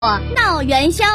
闹元宵。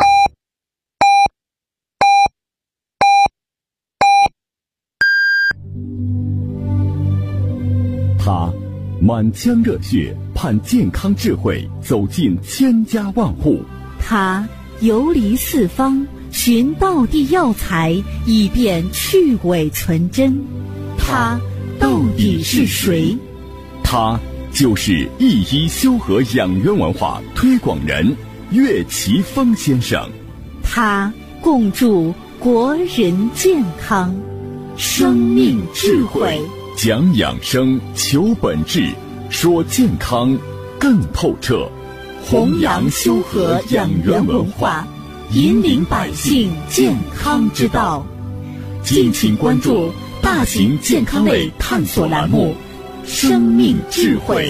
他满腔热血盼健康智慧走进千家万户， 他游离四方寻道地药材，以便去伪存真。他到底是谁？ 他就是一一修和养元文化推广人岳奇峰先生。 他共筑国人健康，生命智慧， 讲养生，求本质，说健康更透彻， 弘扬修和养元文化，引领百姓健康之道。敬请关注大型健康类探索栏目《生命智慧》。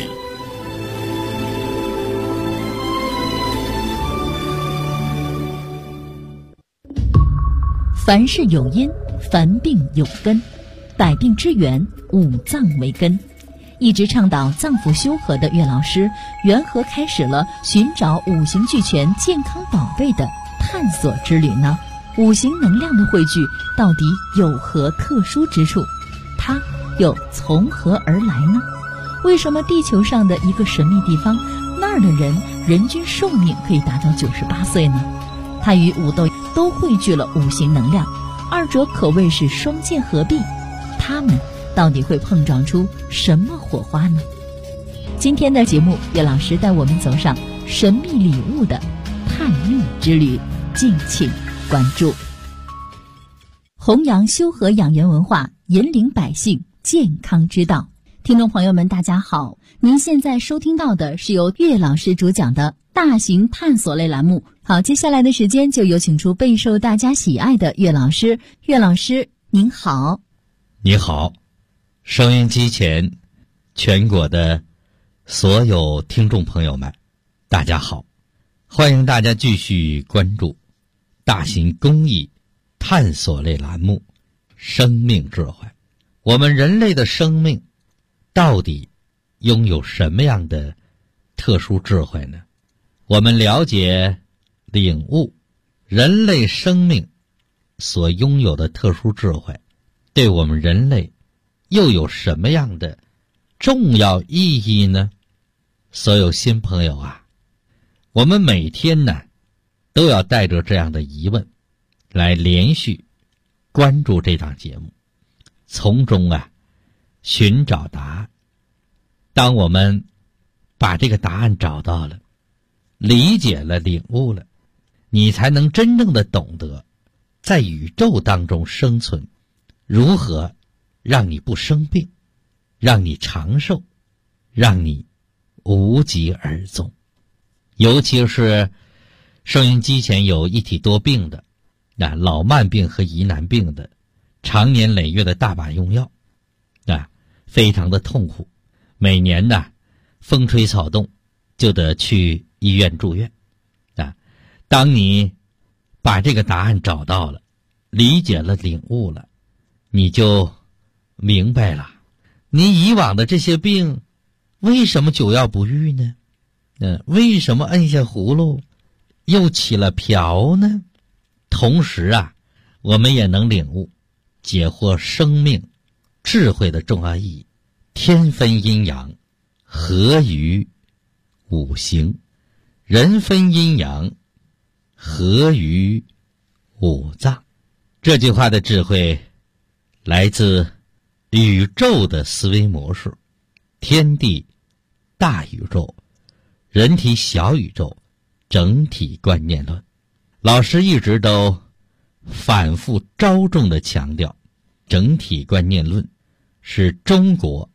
凡事有因，凡病有根，百病之源，五脏为根。一直倡导脏腑修和的岳老师，缘何开始了寻找五行俱全健康宝贝的探索之旅呢？五行能量的汇聚到底有何特殊之处？它又从何而来呢？为什么地球上的一个神秘地方，那儿的人人均寿命可以达到98岁呢？它与五斗都汇聚了五行能量，二者可谓是双剑合璧，它们到底会碰撞出什么火花呢？今天的节目，岳老师带我们走上神秘礼物的探秘之旅，敬请关注。弘扬修和养元文化，引领百姓健康之道。听众朋友们大家好，您现在收听到的是由岳老师主讲的大型探索类栏目。好，接下来的时间就有请出备受大家喜爱的岳老师。岳老师您好。 你好，收音机前全国的所有听众朋友们大家好，欢迎大家继续关注大型公益探索类栏目生命智慧。我们人类的生命到底拥有什么样的特殊智慧呢？我们了解领悟人类生命所拥有的特殊智慧，对我们人类又有什么样的重要意义呢？所有新朋友啊，我们每天呢都要带着这样的疑问来连续关注这档节目，从中寻找答案。当我们把这个答案找到了，理解了，领悟了，你才能真正的懂得在宇宙当中生存如何让你不生病，让你长寿，让你无疾而终。尤其是收音机前有一体多病的老慢病和疑难病的，常年累月的大把用药非常的痛苦，每年风吹草动就得去医院住院当你把这个答案找到了，理解了，领悟了，你就明白了你以往的这些病为什么久药不愈呢？为什么摁下葫芦又起了瓢呢？同时我们也能领悟解惑生命智慧的重要意义。天分阴阳，合于五行；人分阴阳，合于五脏。这句话的智慧来自宇宙的思维模式，天地大宇宙，人体小宇宙，整体观念论。老师一直都反复着重地强调，整体观念论是中国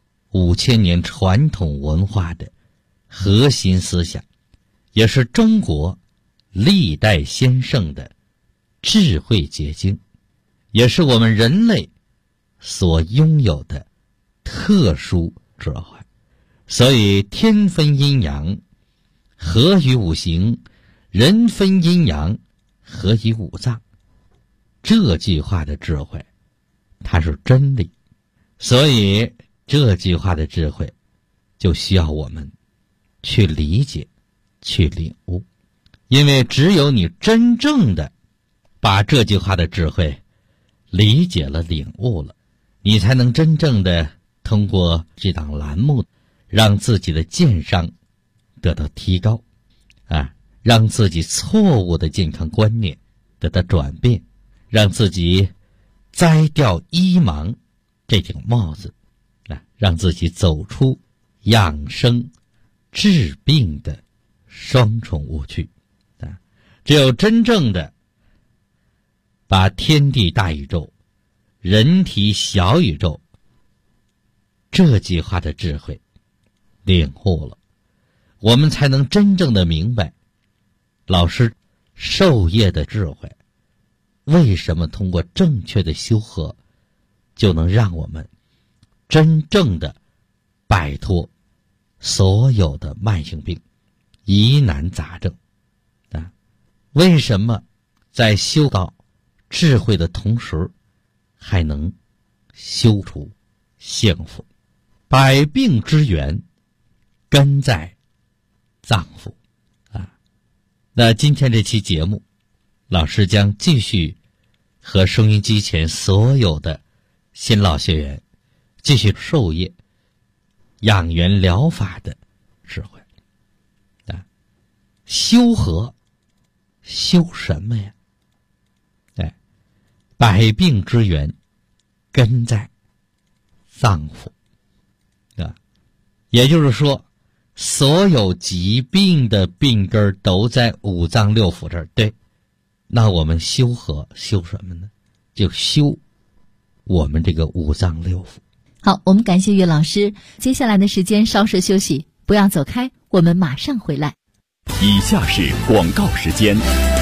5000年传统文化的核心思想，也是中国历代先圣的智慧结晶，也是我们人类所拥有的特殊智慧。所以天分阴阳，合于五行；人分阴阳，合于五脏。这句话的智慧它是真理，所以这句话的智慧就需要我们去理解，去领悟。 因为只有你真正的把这句话的智慧理解了、领悟了，你才能真正的通过这档栏目，让自己的健商得到提高，让自己错误的健康观念得到转变，让自己摘掉医盲这顶帽子，让自己走出养生治病的双重误区。只有真正的把天地大宇宙、人体小宇宙这句话的智慧领悟了，我们才能真正的明白老师授业的智慧，为什么通过正确的修和就能让我们真正的摆脱所有的慢性病、疑难杂症。为什么在修到智慧的同时，还能修出幸福？百病之源根在脏腑那今天这期节目，老师将继续和收音机前所有的新老学员继续授业养元疗法的智慧。修和修什么呀？百病之源根在脏腑也就是说，所有疾病的病根都在五脏六腑这儿。对，那我们修和修什么呢？就修我们这个五脏六腑。 好，我们感谢岳老师。接下来的时间稍事休息，不要走开，我们马上回来。 以下是广告时间。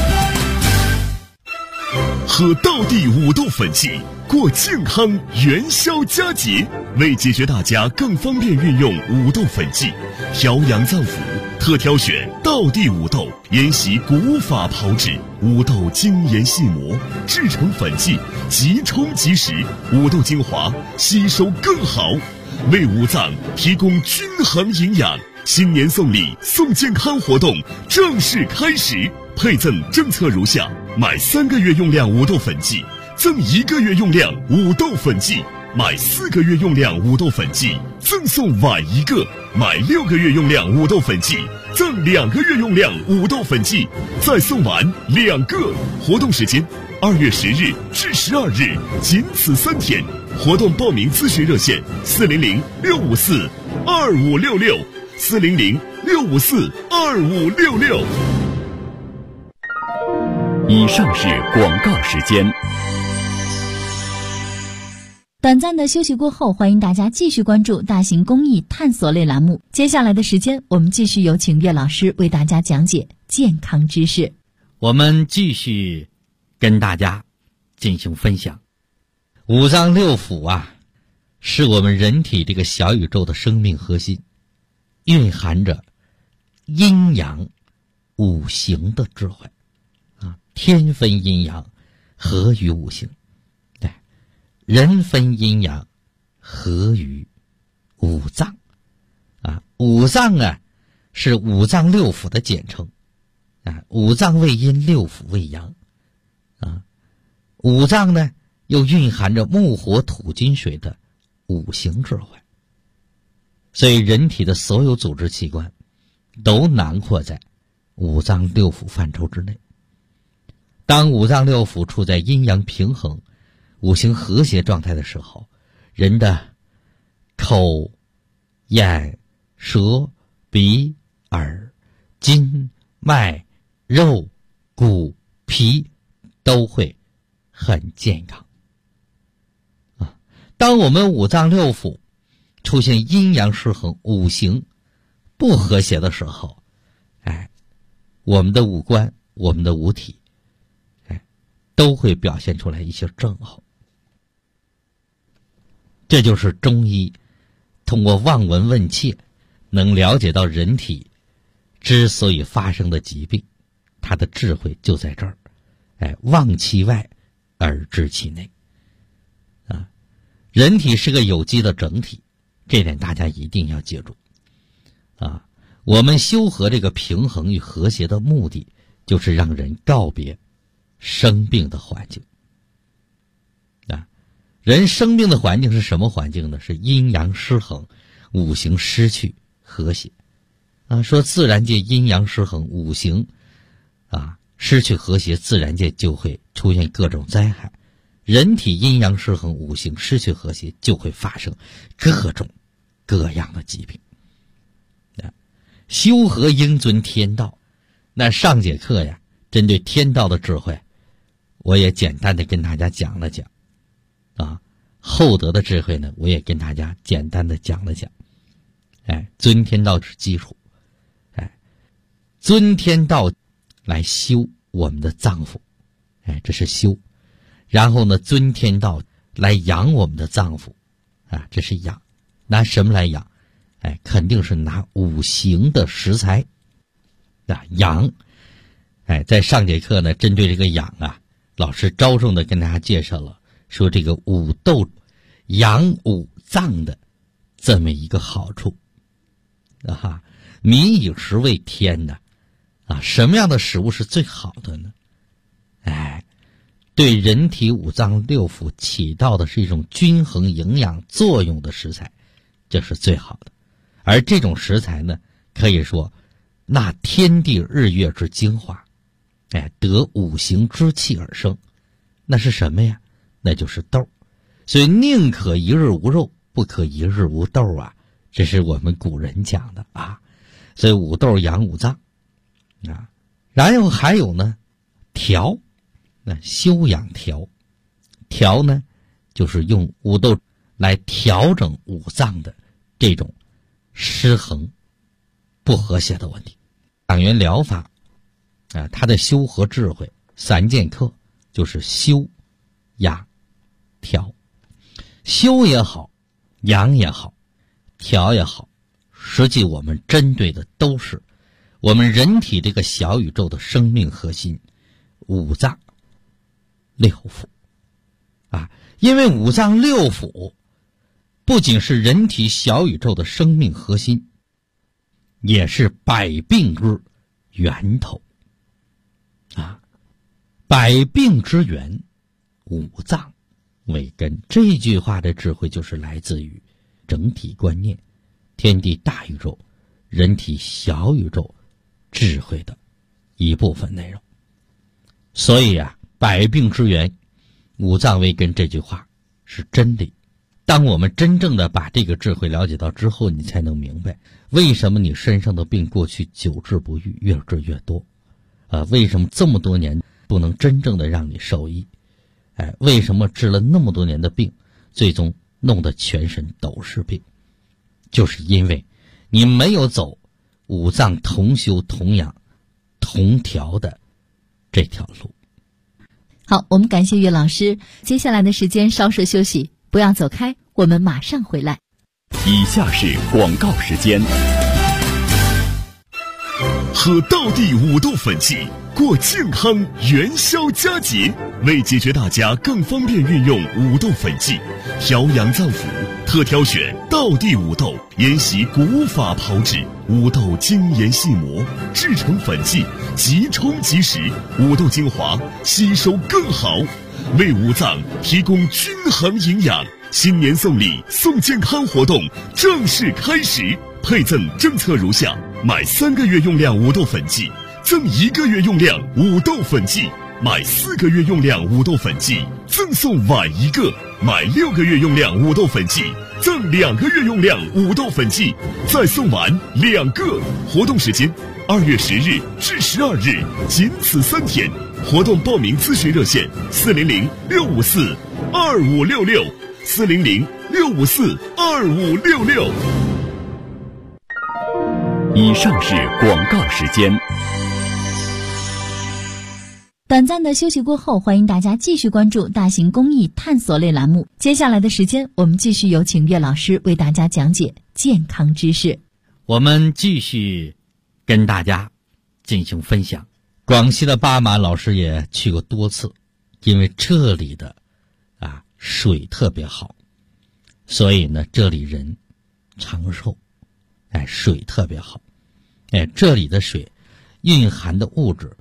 喝道地五豆粉剂，过健康元宵佳节。为解决大家更方便运用五豆粉剂，调养脏腑，特挑选道地五豆，沿袭古法炮制，五豆精研细磨，制成粉剂，即冲即食，五豆精华吸收更好，为五脏提供均衡营养。新年送礼送健康活动正式开始，配赠政策如下：买3个月用量五豆粉剂，赠1个月用量五豆粉剂；买4个月用量五豆粉剂，赠送碗1个；买6个月用量五豆粉剂，赠2个月用量五豆粉剂，再送碗2个。活动时间2月10日至12日，仅此3天。活动报名咨询热线：400-654-2566，400-654-2566。以上是广告时间。 短暂的休息过后，欢迎大家继续关注大型公益探索类栏目。接下来的时间，我们继续有请岳老师为大家讲解健康知识。 我们继续跟大家进行分享。五脏六腑是我们人体这个小宇宙的生命核心，蕴含着阴阳五行的智慧天分阴阳，合于五行；人分阴阳，合于五脏。五脏是五脏六腑的简称。五脏为阴，六腑为阳。五脏呢，又蕴含着木火土金水的五行智慧。所以人体的所有组织器官都囊括在五脏六腑范畴之内。当五脏六腑处在阴阳平衡、五行和谐状态的时候，人的口、眼、舌、鼻、耳、筋、脉、肉、骨、脾都会很健康。当我们五脏六腑出现阴阳失衡、五行不和谐的时候，我们的五官、我们的五体都会表现出来一些症候。这就是中医通过望闻问切能了解到人体之所以发生的疾病，它的智慧就在这儿。望其外而知其内。人体是个有机的整体，这点大家一定要记住。我们修和这个平衡与和谐的目的， 就是让人告别生病的环境。人生病的环境是什么环境呢？是阴阳失衡，五行失去和谐。说自然界阴阳失衡，五行失去和谐，自然界就会出现各种灾害。人体阴阳失衡，五行失去和谐，就会发生各种各样的疾病。修和应遵天道。那上节课呀，针对天道的智慧，我也简单的跟大家讲了讲。厚德的智慧呢，我也跟大家简单的讲了讲。遵天道是基础。遵天道来修我们的脏腑。这是修。然后呢，遵天道来养我们的脏腑。这是养。拿什么来养？肯定是拿五行的食材。养。在上节课呢，针对这个养老师着重的跟大家介绍了，说这个五斗养五脏的这么一个好处。民以食为天的。什么样的食物是最好的呢？对人体五脏六腑起到的是一种均衡营养作用的食材，这是最好的。而这种食材呢，可以说纳天地日月之精华，得五行之气而生。那是什么呀？那就是豆。所以宁可一日无肉，不可一日无豆这是我们古人讲的所以五豆养五脏然后还有呢，调。那修养调。调呢，就是用五豆来调整五脏的这种失衡不和谐的问题。养元疗法它的修和智慧3剑客就是修养调。修也好，养也好，调也好，实际我们针对的都是我们人体这个小宇宙的生命核心，五脏六腑因为五脏六腑不仅是人体小宇宙的生命核心，也是百病之源头百病之源，五脏为根。这句话的智慧就是来自于整体观念，天地大宇宙，人体小宇宙智慧的一部分内容。所以百病之源，五脏为根这句话是真理。当我们真正的把这个智慧了解到之后，你才能明白为什么你身上的病过去久治不愈，越治越多为什么这么多年不能真正的让你受益为什么治了那么多年的病，最终弄得全身都是病，就是因为你没有走五脏同修同养同调的这条路。 好，我们感谢岳老师。接下来的时间稍事休息，不要走开，我们马上回来。 以下是广告时间。喝道地五豆粉剂，过健康元宵佳节。为解决大家更方便运用五豆粉剂，调养脏腑，特挑选道地五豆，沿袭古法炮制，五豆精研细磨，制成粉剂，即冲即食，五豆精华吸收更好，为五脏提供均衡营养。新年送礼送健康活动正式开始，配赠政策如下：买3个月用量五豆粉剂赠1个月用量五豆粉剂，买4个月用量五豆粉剂赠送碗1个，买6个月用量五豆粉剂赠2个月用量五豆粉剂，再送碗2个。活动时间2月10日至12日，仅此3天。活动报名咨询热线400-654-2566，400-654-2566。以上是广告时间。 短暂的休息过后，欢迎大家继续关注大型公益探索类栏目。接下来的时间，我们继续有请岳老师为大家讲解健康知识。 我们继续跟大家进行分享。广西的巴马老师也去过多次，因为这里的水特别好，所以呢这里人长寿。水特别好，这里的水蕴含的物质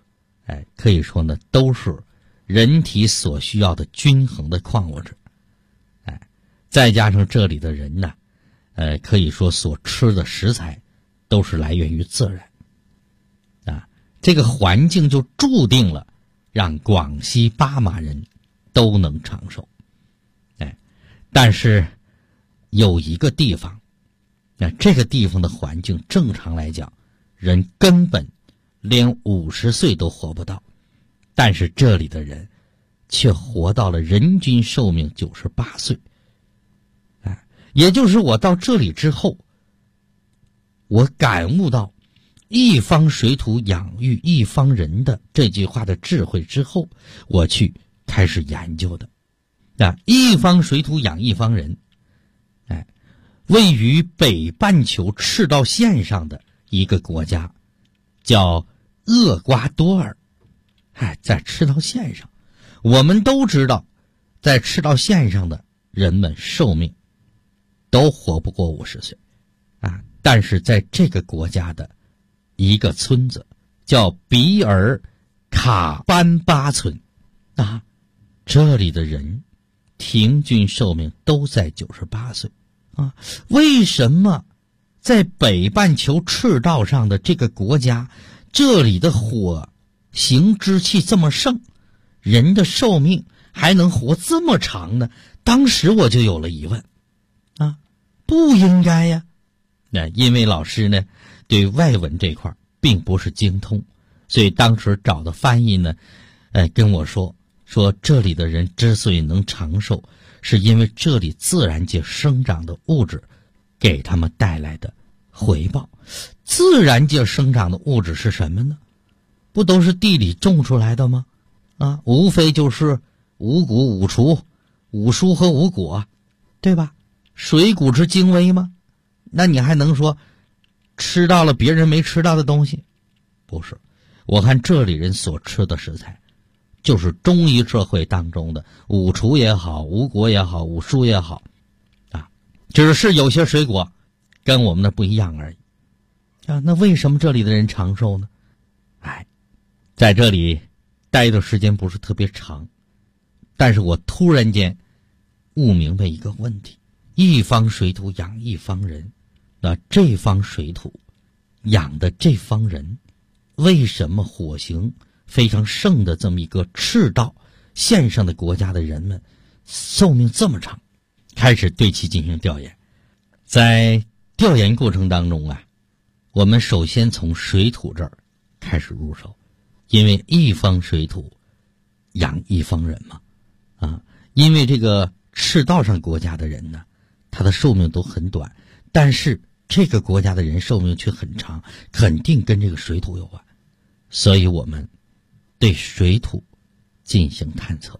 可以说呢，都是人体所需要的均衡的矿物质。再加上这里的人呢，可以说所吃的食材都是来源于自然。这个环境就注定了让广西巴马人都能长寿。但是有一个地方，这个地方的环境正常来讲，人根本连50岁都活不到，但是这里的人却活到了人均寿命98岁。也就是我到这里之后，我感悟到一方水土养育一方人的这句话的智慧之后，我去开始研究的。一方水土养一方人，位于北半球赤道线上的一个国家叫厄瓜多尔。在赤道线上，我们都知道，在赤道线上的人们寿命都活不过50岁。但是在这个国家的一个村子叫比尔卡班巴村，这里的人平均寿命都在98岁。为什么在北半球赤道上的这个国家，这里的火行之气这么盛，人的寿命还能活这么长呢？当时我就有了疑问。不应该呀。因为老师呢对外文这块并不是精通，所以当时找的翻译呢跟我说这里的人之所以能长寿，是因为这里自然界生长的物质给他们带来的回报。自然界生长的物质是什么呢？不都是地里种出来的吗？无非就是五谷五锄、五蔬和五果，对吧？水谷之精微吗？那你还能说吃到了别人没吃到的东西？不是，我看这里人所吃的食材就是中医社会当中的五锄也好，五果也好，五蔬也好，只是有些水果跟我们的不一样而已。那为什么这里的人长寿呢？在这里待的时间不是特别长，但是我突然间悟明白一个问题：一方水土养一方人。这方水土养的这方人，为什么火行非常盛的这么一个赤道线上的国家的人们寿命这么长？开始对其进行调研。在调研过程当中我们首先从水土这儿开始入手，因为一方水土养一方人嘛。因为这个赤道上国家的人呢，他的寿命都很短，但是这个国家的人寿命却很长，肯定跟这个水土有关。所以我们对水土进行探测。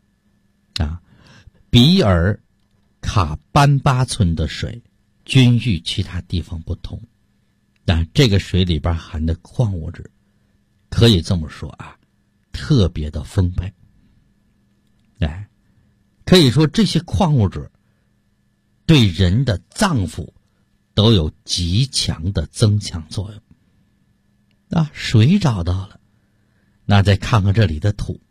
比尔卡班巴村的水均与其他地方不同，这个水里边含的矿物质可以这么说特别的丰沛。可以说这些矿物质对人的脏腑都有极强的增强作用。水找到了，那再看看这里的土。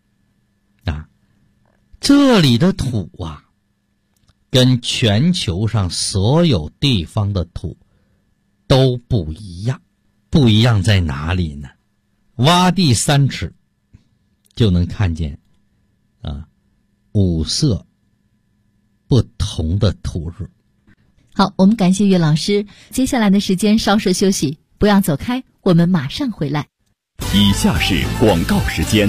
这里的土跟全球上所有地方的土都不一样。不一样在哪里呢？挖地3尺就能看见5色不同的土质。 好，我们感谢岳老师。接下来的时间稍事休息，不要走开，我们马上回来。 以下是广告时间。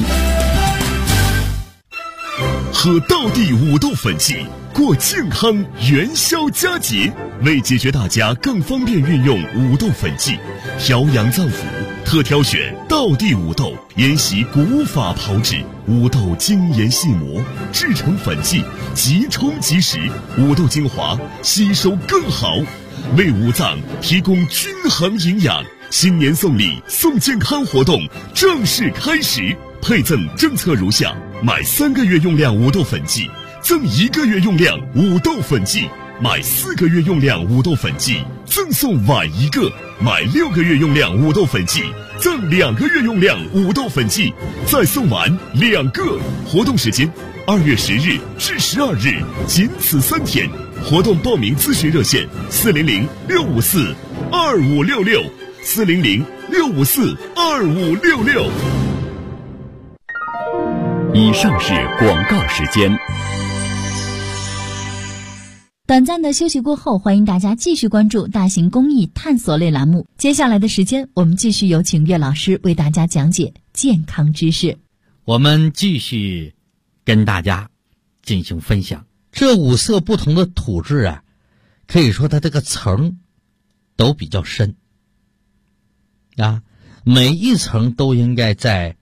喝道地五豆粉剂，过健康元宵佳节。为解决大家更方便运用五豆粉剂，调养脏腑，特挑选道地五豆，沿袭古法炮制，五豆精研细磨，制成粉剂，即冲即食，五豆精华吸收更好，为五脏提供均衡营养。新年送礼送健康活动正式开始，配赠政策如下：买3个月用量五豆粉剂赠1个月用量五豆粉剂，买4个月用量五豆粉剂赠送碗1个，买6个月用量五豆粉剂赠2个月用量五豆粉剂，再送完2个。活动时间2月10日至12日，仅此3天。活动报名咨询热线：400-654-2566，400-654-2566。 以上是广告时间。 短暂的休息过后，欢迎大家继续关注大型公益探索类栏目。接下来的时间，我们继续有请岳老师为大家讲解健康知识。 我们继续跟大家进行分享。这5色不同的土质啊，可以说它这个层都比较深啊，每一层都应该在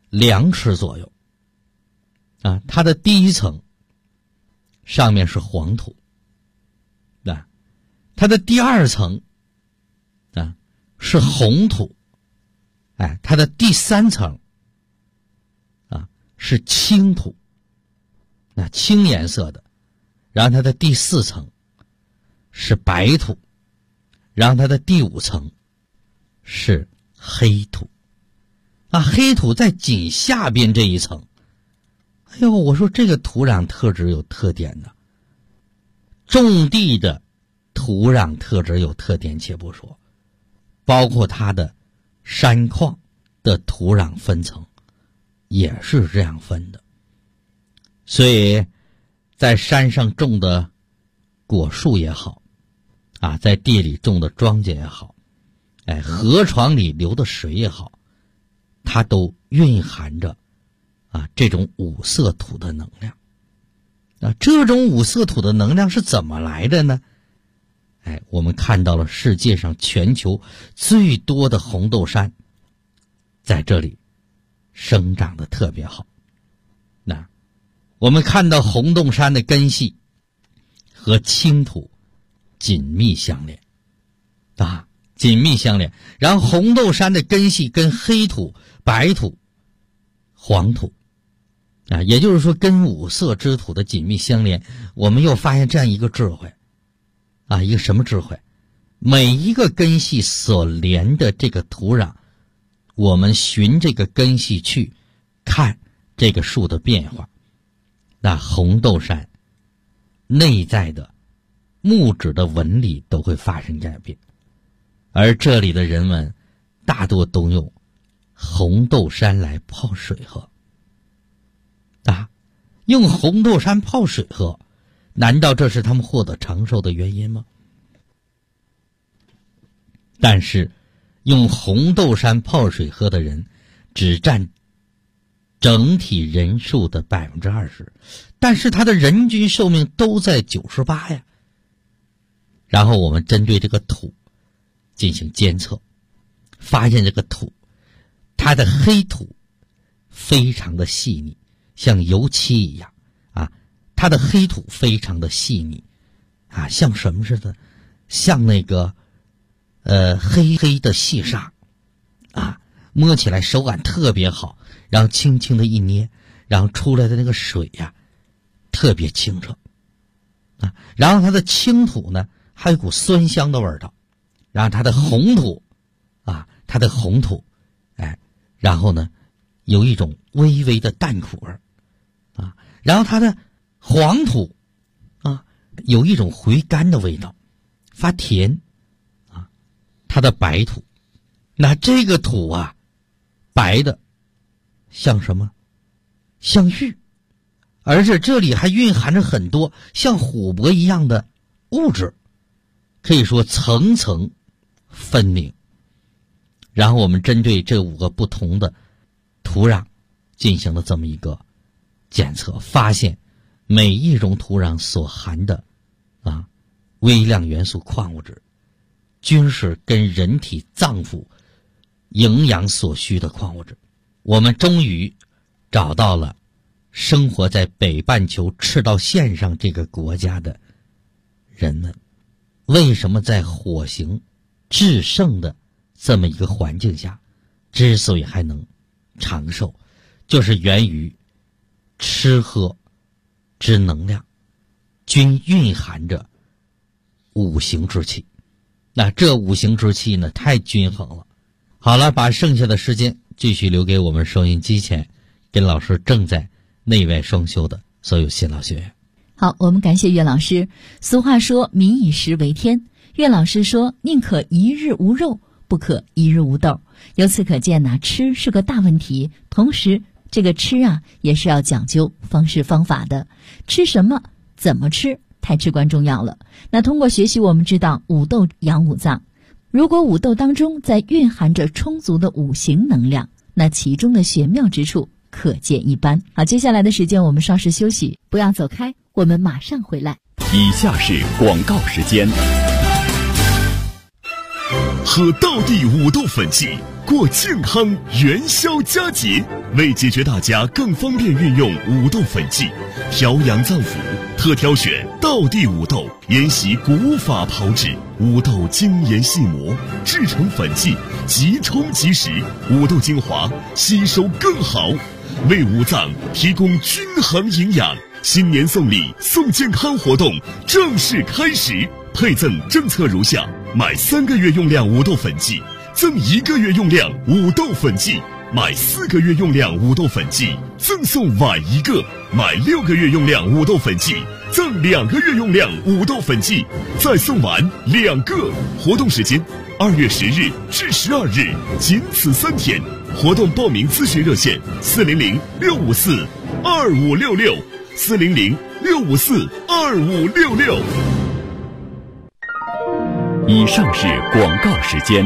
2尺左右啊。它的第一层上面是黄土啊，它的第2层啊是红土，哎，它的第3层啊是青土，那青颜色的，然后它的第4层是白土，然后它的第5层是黑土啊，黑土在紧下边这一层。哎呦，我说这个土壤特质有特点的，种地的土壤特质有特点且不说，包括它的山矿的土壤分层也是这样分的。所以在山上种的果树也好啊，在地里种的庄稼也好，哎，河床里流的水也好，它都蕴含着啊这种5色土的能量啊。这种5色土的能量是怎么来的呢？哎，我们看到了世界上全球最多的红豆杉在这里生长的特别好。那我们看到红豆杉的根系和青土紧密相连啊，紧密相连。然后红豆杉的根系跟黑土、白土、黄土啊，也就是说跟5色之土的紧密相连。我们又发现这样一个智慧啊，一个什么智慧？每一个根系所连的这个土壤，我们循这个根系去看这个树的变化。那红豆杉内在的木质的纹理都会发生改变，而这里的人们大多都用红豆杉来泡水喝啊，用红豆杉泡水喝，难道这是他们获得长寿的原因吗？但是用红豆杉泡水喝的人只占整体人数的 20%， 但是它的人均寿命都在98呀。然后我们针对这个土进行监测，发现这个土它的黑土非常的细腻，像油漆一样啊，它的黑土非常的细腻啊，像什么似的？像那个黑黑的细沙啊，摸起来手感特别好，然后轻轻的一捏，然后出来的那个水呀特别清澈啊。然后它的青土呢还有一股酸香的味道，然后它的红土啊，它的红土哎，然后呢有一种微微的淡苦味啊，然后它的黄土啊有一种回甘的味道，发甜啊。它的白土，那这个土啊白的像什么？像玉，而且这里还蕴含着很多像琥珀一样的物质，可以说层层分明。然后我们针对这5个不同的土壤进行了这么一个检测，发现每一种土壤所含的微量元素矿物质均是跟人体脏腑营养所需的矿物质。我们终于找到了生活在北半球赤道线上这个国家的人们为什么在火星制胜的这么一个环境下之所以还能长寿，就是源于吃喝之能量均蕴含着5行之气。那这5行之气呢太均衡了好了，把剩下的时间继续留给我们收音机前跟老师正在内外双修的所有新老学员。 好，我们感谢岳老师。俗话说民以食为天，岳老师说宁可一日无肉，不可一日无豆。由此可见呢，吃是个大问题，同时这个吃啊也是要讲究方式方法的。吃什么怎么吃太至关重要了。那通过学习我们知道五豆养五脏，如果五豆当中在蕴含着充足的五行能量，那其中的玄妙之处可见一斑。好，接下来的时间我们稍事休息，不要走开，我们马上回来。 以下是广告时间。喝道地五豆粉剂，过健康元宵佳节。为解决大家更方便运用五豆粉剂，调养脏腑，特挑选道地五豆，沿袭古法炮制，五豆精研细磨，制成粉剂，即冲即食，五豆精华吸收更好，为五脏提供均衡营养。新年送礼送健康活动正式开始，配赠政策如下：买3个月用量五豆粉剂赠1个月用量五豆粉剂，买4个月用量五豆粉剂赠送碗1个，买6个月用量五豆粉剂赠2个月用量五豆粉剂，再送碗2个。活动时间2月10日至12日，仅此3天。活动报名咨询热线400-654-2566，400-654-2566。以上是广告时间。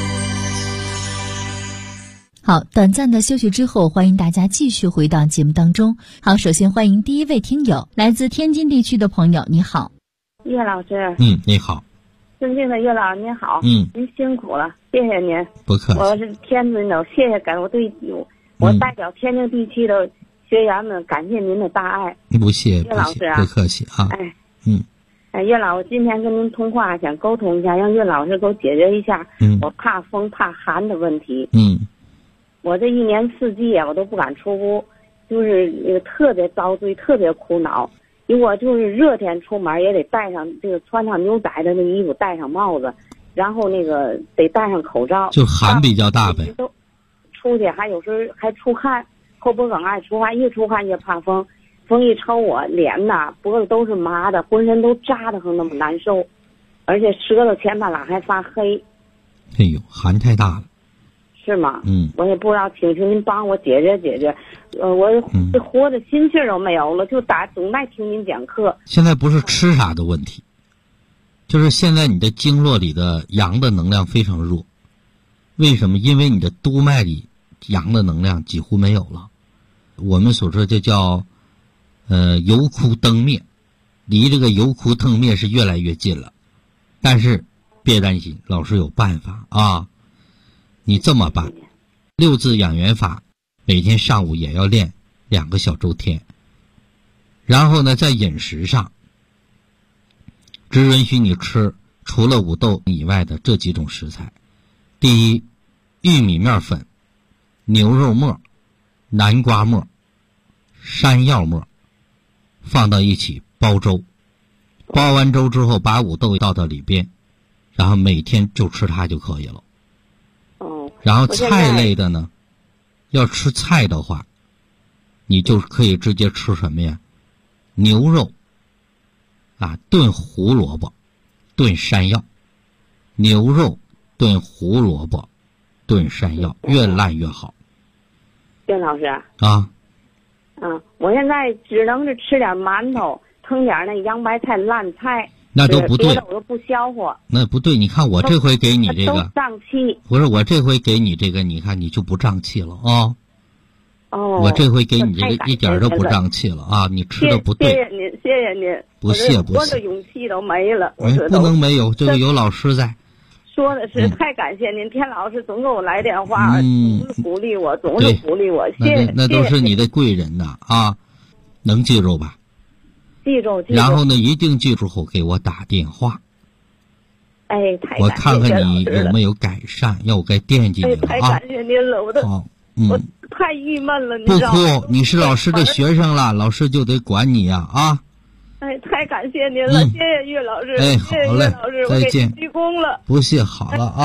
好，短暂的休息之后，欢迎大家继续回到节目当中。好，首先欢迎第一位听友，来自天津地区的朋友，你好。 岳老师。 你好。 尊敬的岳老师您好。您辛苦了，谢谢您。 不客气。 我是天津的，谢谢感，我代表天津地区的学员们感谢您的大爱。 不谢， 岳老师啊， 不客气啊。 岳老，我今天跟您通话，想沟通一下，让岳老师给我解决一下我怕风怕寒的问题。我这一年四季啊，我都不敢出屋，就是特别遭罪，特别苦恼。因为我就是热天出门也得带上穿上牛仔的那衣服，戴上帽子，然后得戴上口罩。 就寒比较大呗。 都出去还有时候还出汗，后脖梗爱出汗，越出汗越怕风。风一抽我脸呐脖子都是麻的，浑身都扎得很那么难受，而且舌头前半拉还发黑。 哎呦，寒太大了。 是吗？我也不知道，请您帮我解决解决。我这活的心气儿都没有了，就总爱听您讲课。 现在不是吃啥的问题，就是现在你的经络里的阳的能量非常弱。为什么？因为你的督脉里阳的能量几乎没有了。我们所说这叫油枯灯灭，离这个油枯灯灭是越来越近了。但是别担心，老师有办法啊。你这么办，6字养元法每天上午也要练2个小周天。然后呢，在饮食上只允许你吃除了五豆以外的这几种食材。第一，玉米面粉、牛肉末、南瓜末、山药末放到一起煲粥，煲完粥之后把五豆倒到里边，然后每天就吃它就可以了。然后菜类的呢，要吃菜的话，你就可以直接吃什么呀？牛肉炖胡萝卜，炖山药，牛肉炖胡萝卜，炖山药，越烂越好。 岳老师啊， 我现在只能是吃点馒头，腾点那洋白菜、烂菜。 那都不对， 我都不消化。 那不对，你看我这回给你这个都胀气。 不是，我这回给你这个，你看你就不胀气了啊。我这回给你这个一点都不胀气了啊！你吃的不对。 谢谢您。 不谢。 我的勇气都没了。 不能没有，这个有老师在。 说的是太感谢您，田老师总给我来电话，总是鼓励我，谢谢。 那都是你的贵人呐啊！能记住吧？ 记住。 然后呢，一定记住后给我打电话。 太感谢我看看你有没有改善，要我该惦记你了啊！ 太感谢您了，我太郁闷了，你知道吗？ 不哭，你是老师的学生了，老师就得管你呀啊！ 太感谢您了，谢谢岳老师。 好嘞，再见。 鞠躬了。 不谢，好了啊。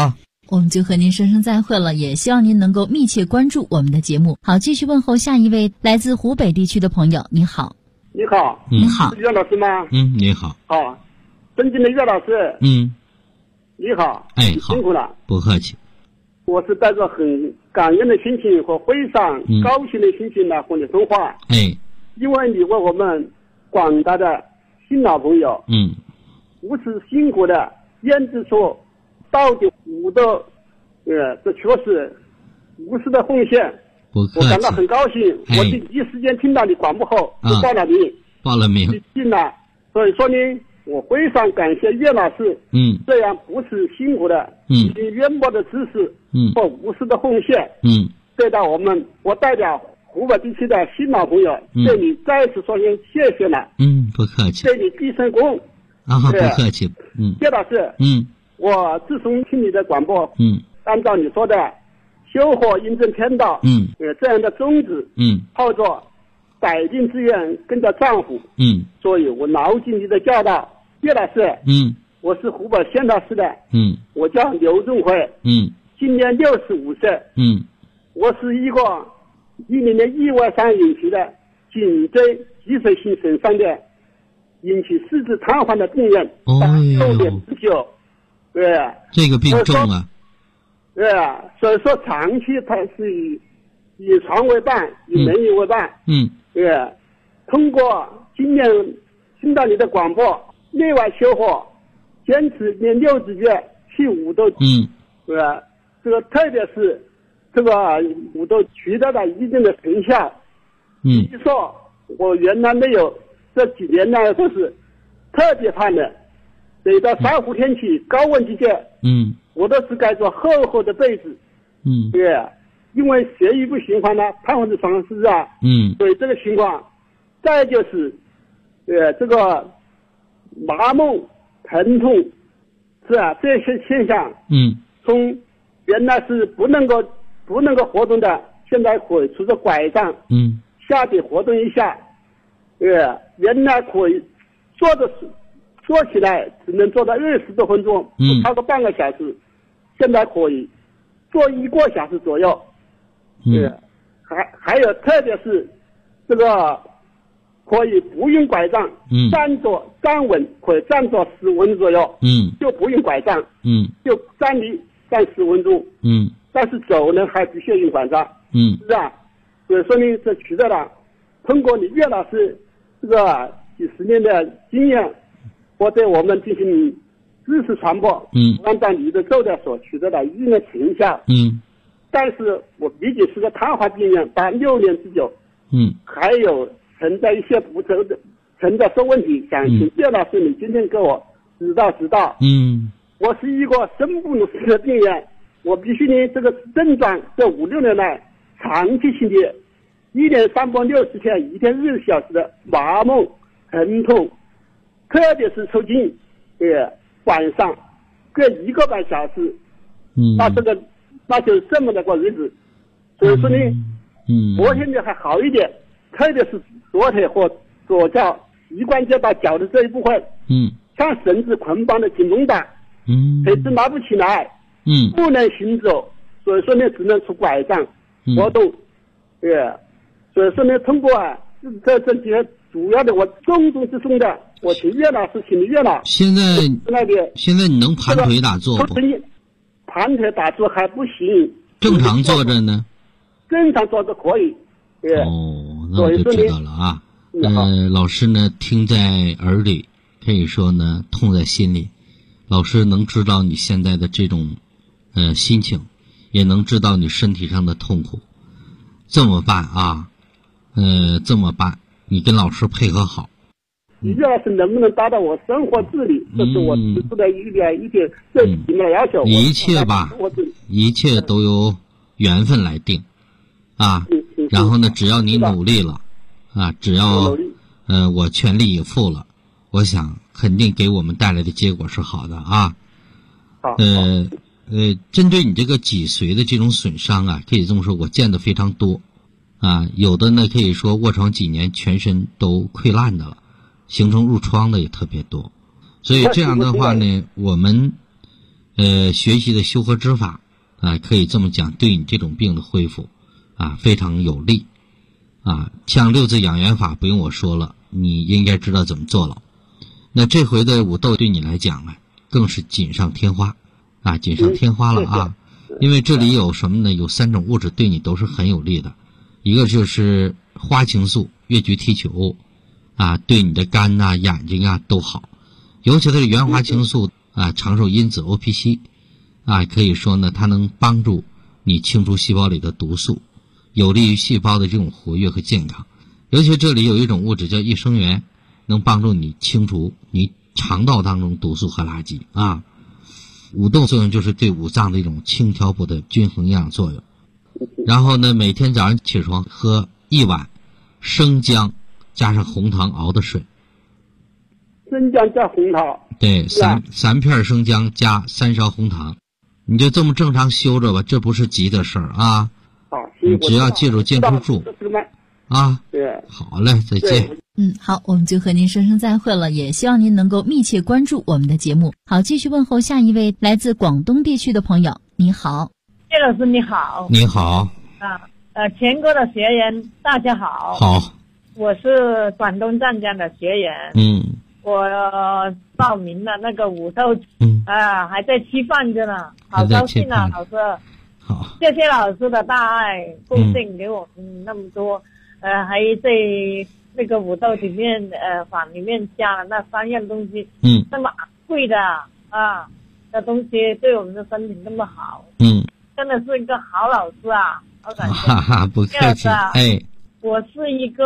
我们就和您说声再会了，也希望您能够密切关注我们的节目。好，继续问候下一位来自湖北地区的朋友。你好。 你好。 你好。 是岳老师吗？ 你好。 好，尊敬的岳老师。你好。 好。 辛苦了。 不客气。 我是带着很感恩的心情和非常高兴的心情来和你通话。因为你为我们广大的新老朋友，无私辛苦的研制出到底武斗，这确实无私的奉献。我感到很高兴。我第一时间听到你广播后就报了名，进了。所以说呢，我非常感谢岳老师，这样不是辛苦的，以渊博的知识，和无私的奉献，对到我代表湖北地区的新老朋友，对你再次说声谢谢了。 不客气。 对你毕生功。 不客气。 岳老师，我自从听你的广播，按照你说的修火印证天道，这样的宗旨，号召百病之源跟着丈夫，所以我牢记你的教导。岳老师，我是湖北仙桃市的，我叫刘仲辉，今年65岁，我是一个10年意外上引起的颈椎积水性损伤的，引起四肢瘫痪的病人，6年之久， 这个病重啊。 所以说长期它是以床为伴，以门为伴。通过今年听到你的广播，内外修火，坚持练6字诀去武斗。这个特别是这个武斗取得了一定的成效。你说我原来没有，这几年来都是特别怕冷，每到山湖天气高温季节，我都是盖着厚厚的被子，因为血液不循环呢，瘫痪的方式啊，所以这个情况，再就是，这个麻木、疼痛，是啊，这些现象，从原来是不能够活动的，现在可以扶着拐杖，下地活动一下，原来可以坐起来只能坐到20多分钟，不超过半个小时，现在可以坐1个小时左右。还有特别是这个可以不用拐杖，站稳，可以站着10分钟左右，就不用拐杖，就站10分钟，但是走呢还必须要用拐杖，是啊，所以说呢，这取得了通过你岳老师这个几十年的经验，或对我们进行知识传播，按照你的奏调所取得的一定的成效，但是我毕竟是个瘫痪病人，达6年之久，还有存在一些不成的存在说问题，想请岳老师你今天给我指导。我是一个生不如死的病人，我必须呢这个症状这5、6年来长期性的1年360天1天20小时的麻木疼痛，特别是抽筋，晚上各1个半小时，那就这么的过日子。所以说呢，我现在还好一点，特别是左腿和左脚膝关节到脚的这一部分，像绳子捆绑的紧绷带，腿子拿不起来，不能行走，所以说呢只能出拐杖活动，所以说呢通过这些主要的我重中之重的，我请岳老师，请你岳老。 现在你能盘腿打坐不？ 盘腿打坐还不行。 正常坐着呢？ 正常坐着可以。 那我就知道了啊。老师呢听在耳里，可以说呢痛在心里。老师能知道你现在的这种心情，也能知道你身体上的痛苦。这么办啊？这么办，你跟老师配合好。 你岳老师能不能达到我生活自理？这是我提出的一点最基本的要求。 一切吧，一切都由缘分来定啊。然后呢，只要你努力了啊，只要我全力以赴了，我想肯定给我们带来的结果是好的啊。针对你这个脊髓的这种损伤啊，可以这么说，我见的非常多啊。有的呢可以说卧床几年，全身都溃烂的了，形成褥疮的也特别多。所以这样的话呢，我们学习的修和之法啊，可以这么讲，对你这种病的恢复啊非常有利啊。像六字养元法不用我说了，你应该知道怎么做了。那这回的五豆对你来讲呢，更是锦上添花啊，锦上添花了啊。因为这里有什么呢？有3种物质对你都是很有利的，一个就是花青素、越橘提球啊，对你的肝啊、眼睛啊都好。尤其是原花青素啊，长寿因子 OPC 啊，可以说呢，它能帮助你清除细胞里的毒素，有利于细胞的这种活跃和健康。尤其这里有一种物质叫益生元，能帮助你清除你肠道当中毒素和垃圾啊。五豆作用就是对五脏的一种清调补的均衡营养作用。然后呢，每天早上起床喝1碗生姜加上红糖熬的水。 生姜加红糖。 对，3片生姜加3勺红糖，你就这么正常修着吧，这不是急的事儿啊。 好， 你只要记住坚持住啊。 对， 好嘞，再见。 好，我们就和您说声再会了，也希望您能够密切关注我们的节目。好，继续问候下一位来自广东地区的朋友。你好， 叶老师你好。 你好。 全国的学员大家好。 好。 我是广东湛江的学员。我报名了那个五豆，还在期放着呢，好高兴啊，老师。 好， 谢谢老师的大爱贡献给我们那么多，还在那个五豆里面法里面加了那3样东西，那么贵的啊的东西对我们的身体那么好，真的是一个好老师啊，好感谢。 哈哈，不客气。 我是一个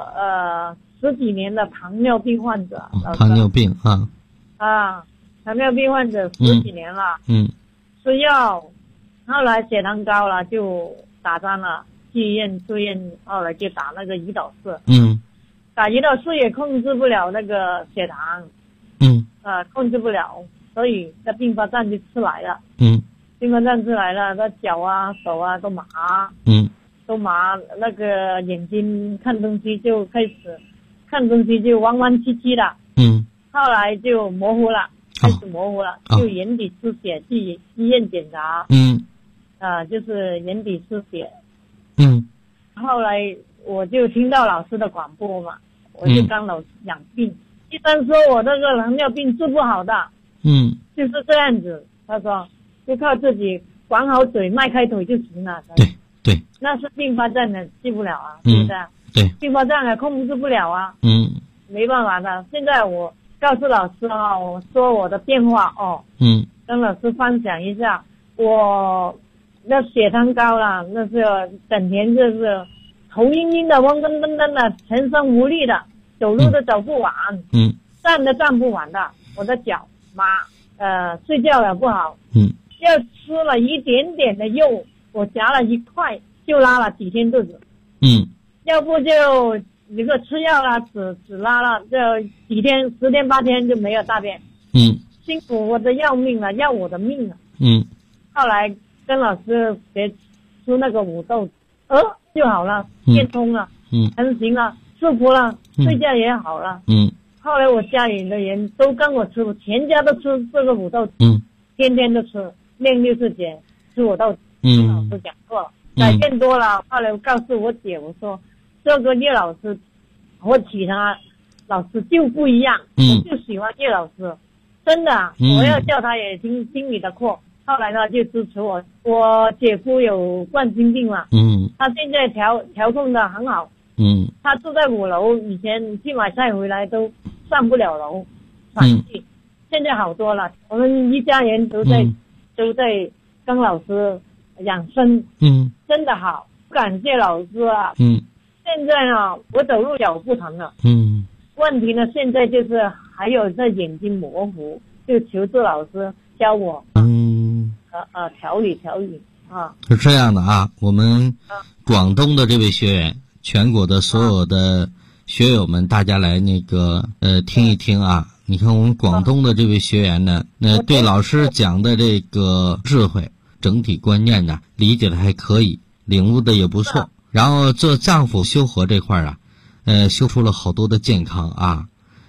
10几年的糖尿病患者。 糖尿病啊。 糖尿病患者10几年了。吃药，后来血糖高了就打针了，去医院住院，后来就打那个胰岛素。打胰岛素也控制不了那个血糖。控制不了，所以在并发症就出来了。并发症出来了，那脚啊手啊都麻。都麻，那个眼睛看东西就开始看东西就弯弯曲曲的。后来就模糊了，开始模糊了，就眼底出血，去医院检查。就是眼底出血。后来我就听到老师的广播嘛，我就跟老师养病。医生说我这个糖尿病治不好的。就是这样子，他说就靠自己管好嘴，迈开腿就行了。 对， 那是并发症的，治不了啊，对不对？ 对， 并发症也控制不了啊。没办法的。现在我告诉老师啊，我说我的变化哦。跟老师分享一下，我那血糖高了，那是整天就是头晕晕的，昏昏瞪瞪的，全身无力的，走路都走不稳。站都站不稳的，我的脚麻，睡觉也不好。要吃了一点点的肉。我夹了1块就拉了几天肚子。要不就一个吃药了，只拉了这几天，10天8天就没有大便。辛苦我的要命了，要我的命了。后来跟老师学吃那个五豆，就好了，变通了，成型了，舒服了，睡觉也好了。后来我家里的人都跟我吃，全家都吃这个五豆。天天都吃，练60节吃五豆。老师讲过，改变多了。后来我告诉我姐，我说这个叶老师，我其他老师就不一样，我就喜欢叶老师，真的，我要叫他也听你的课。后来呢，就支持我。我姐夫有冠心病嘛，他现在调控的很好。他住在5楼，以前去买菜回来都上不了楼，喘气。现在好多了，我们一家人都在跟老师养生。真的好，感谢老师啊。现在呢，我走路脚不疼了。问题呢，现在就是还有这眼睛模糊，就求助老师教我。调理啊。 是这样的啊，我们广东的这位学员，全国的所有的学友们，大家来听一听啊。你看我们广东的这位学员呢，对老师讲的这个智慧、整体观念呢，理解的还可以，领悟的也不错。然后做脏腑修和这块啊，修出了好多的健康啊，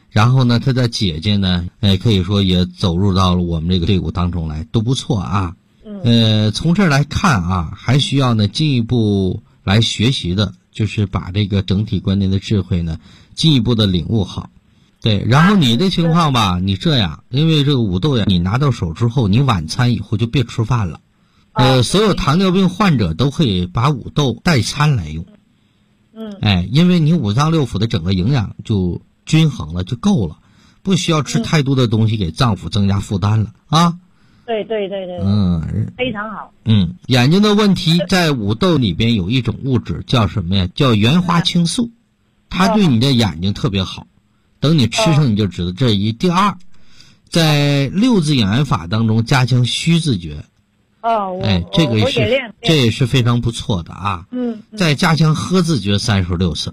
然后呢，他的姐姐呢，可以说也走入到了我们这个队伍当中来，都不错啊。从这儿来看啊，还需要呢进一步来学习的，就是把这个整体观念的智慧呢进一步的领悟好。对，然后你的情况吧，你这样，因为这个五豆呀，你拿到手之后，你晚餐以后就别吃饭了。所有糖尿病患者都可以把五豆代餐来用。因为你五脏六腑的整个营养就均衡了，就够了，不需要吃太多的东西给脏腑增加负担了啊。 对，非常好。 眼睛的问题在五豆里边有一种物质叫什么呀？叫原花青素，它对你的眼睛特别好。等你吃上你就知道这一。第二，在六字养颜法当中加强虚字诀。这个这也是非常不错的啊。再加强呵字诀36次。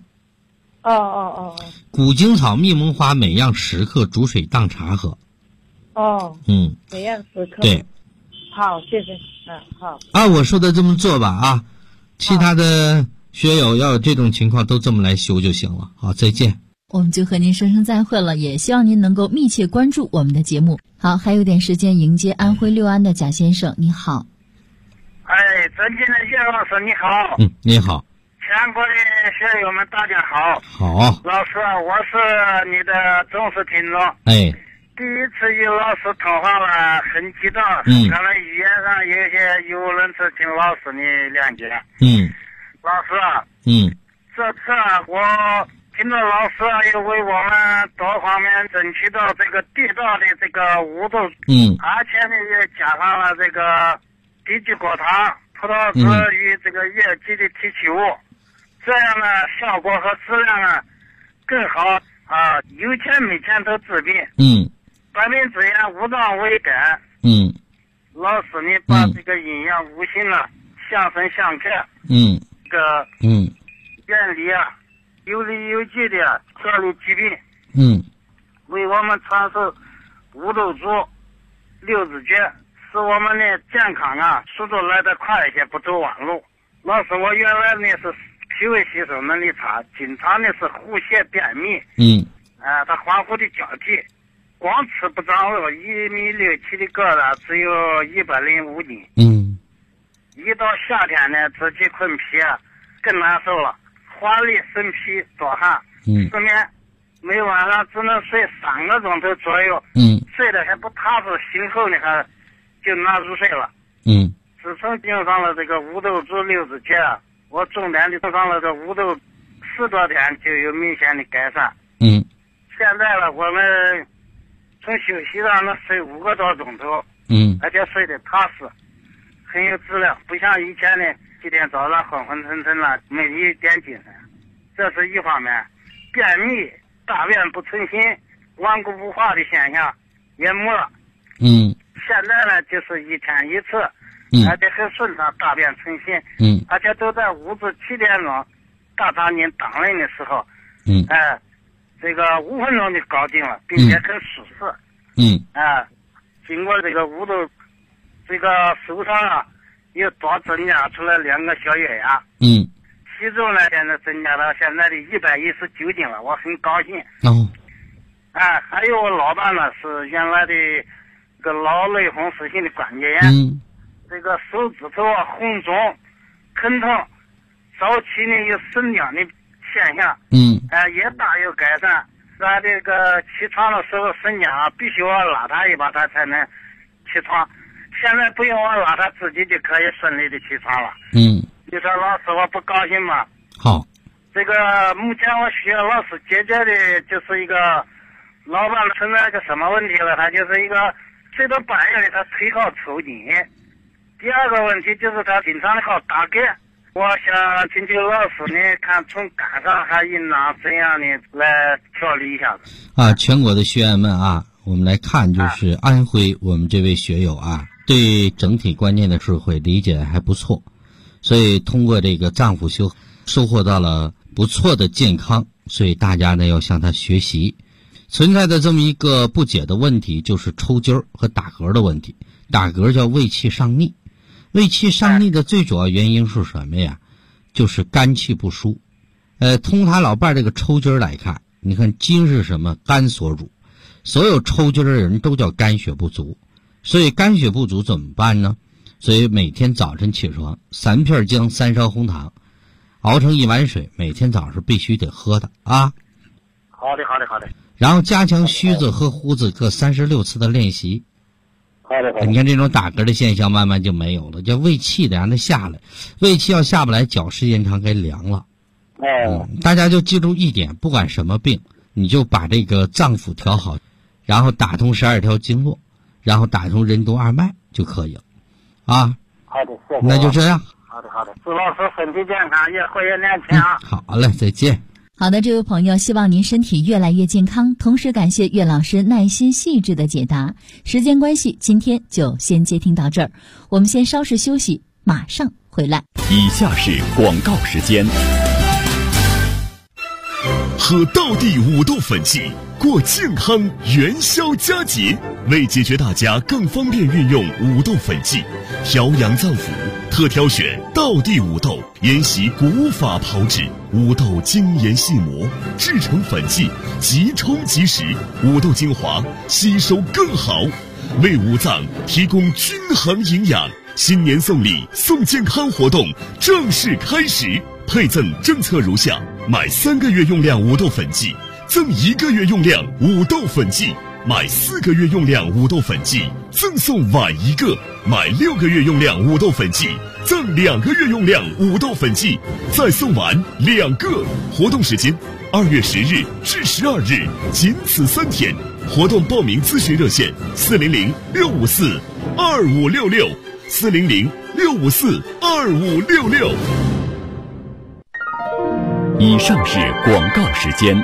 古精草、蜜蒙花每样10克，煮水当茶喝。 每样10克。 对。 好，谢谢。好。 按我说的这么做吧啊，其他的学友要有这种情况都这么来修就行了。好，再见。 我们就和您说声再会了，也希望您能够密切关注我们的节目。好，还有点时间迎接安徽六安的贾先生，你好。 尊敬的叶老师你好。 你好。 全国的学友们大家好。 好。 老师，我是你的忠实听众。第一次与老师通话了，很激动。可能语言上有些语无伦次，请老师你谅解。老师。这次我听到老师又为我们多方面争取到这个地道的这个五豆，而且呢也加上了这个低聚果糖、葡萄汁与这个液基的提取物，这样呢效果和质量呢更好啊，有钱没钱都治病。百病之源，五脏为根。老师你把这个阴阳五行啊相生相克，这个原理啊有理有据的调理疾病，为我们传授五豆煮、六字诀，使我们的健康啊速度来得快一些，不走弯路。老师，我原来呢是脾胃吸收能力差，经常呢是腹泻便秘，他恍惚的交替，光吃不长肉，1.67米的个子，只有105斤。一到夏天呢，自己困脾啊更难受了，乏力、生脾、多汗，失眠，每晚上只能睡3个钟头左右，睡得还不踏实，醒后呢还就难入睡了。自从用上了这个五豆煮六字诀，我重点的用上了这五豆10多天就有明显的改善。现在呢，我们从休息上能睡5个多钟头，而且睡得踏实，很有质量，不像以前呢几天早上昏昏沉沉了，没一点精神。这是一方面。便秘、大便不成形、顽固不化的现象也没了。现在呢就是1天1次，而且很顺畅，大便成形。而且都在午至7点钟，大肠经当令的时候，这个5分钟就搞定了，并且很舒适。经过这个五豆这个手上啊又多增加出来2个小月牙。体重呢现在增加到现在的119斤了，我很高兴。还有我老伴呢是原来的个老类风湿性的关节炎，这个手指头啊红肿、疼痛，早期呢有生姜的现象，也大有改善。他这个起床的时候生姜啊必须我拉他一把他才能起床，现在不用我拉他自己就可以顺利的起床了。你说老师我不高兴吗？ 好， 这个目前我需要老师解决的就是一个老伴存在个什么问题了，他就是一个睡到半夜里他腿好抽筋。第二个问题就是他经常的好打嗝。我想请求老师呢，看从肝上还应当怎样的来调理一下子。 全国的学员们啊，我们来看就是安徽我们这位学友啊，对整体观念的智慧理解还不错，所以通过这个脏腑修收获到了不错的健康，所以大家呢要向他学习。存在的这么一个不解的问题就是抽筋和打嗝的问题。打嗝叫胃气上逆，胃气上逆的最主要原因是什么呀？就是肝气不舒。从他老伴这个抽筋来看， 你看筋是什么？肝所主，所有抽筋的人都叫肝血不足，所以肝血不足怎么办呢？所以每天早晨起床3片姜3勺红糖熬成1碗水，每天早上是必须得喝的啊。 好的。 然后加强须子和胡子各36次的练习。 好的。 你看这种打嗝的现象慢慢就没有了，叫胃气得让它下来，胃气要下不来，脚时间长该凉了。大家就记住一点，不管什么病，你就把这个脏腑调好，然后打通12条经络，然后打通任督二脉就可以了啊。 好的，谢谢。 那就这样。 好的。祝老师身体健康，越活越年轻啊。 好嘞，再见。 好的，这位朋友，希望您身体越来越健康，同时感谢岳老师耐心细致的解答。时间关系，今天就先接听到这儿，我们先稍事休息，马上回来。 以下是广告时间。喝道地五豆粉剂，过健康元宵佳节。为解决大家更方便运用五豆粉剂，调养脏腑，特挑选道地五豆，沿袭古法炮制，五豆精研细磨，制成粉剂，即冲即食，五豆精华吸收更好，为五脏提供均衡营养。新年送礼送健康活动正式开始，配赠政策如下：买3个月用量五豆粉剂赠1个月用量五豆粉剂，买4个月用量五豆粉剂赠送碗1个，买6个月用量五豆粉剂赠2个月用量五豆粉剂，再送碗2个。活动时间2月10日至12日，仅此3天。活动报名咨询热线400-654-2566，400-654-2566。以上是广告时间。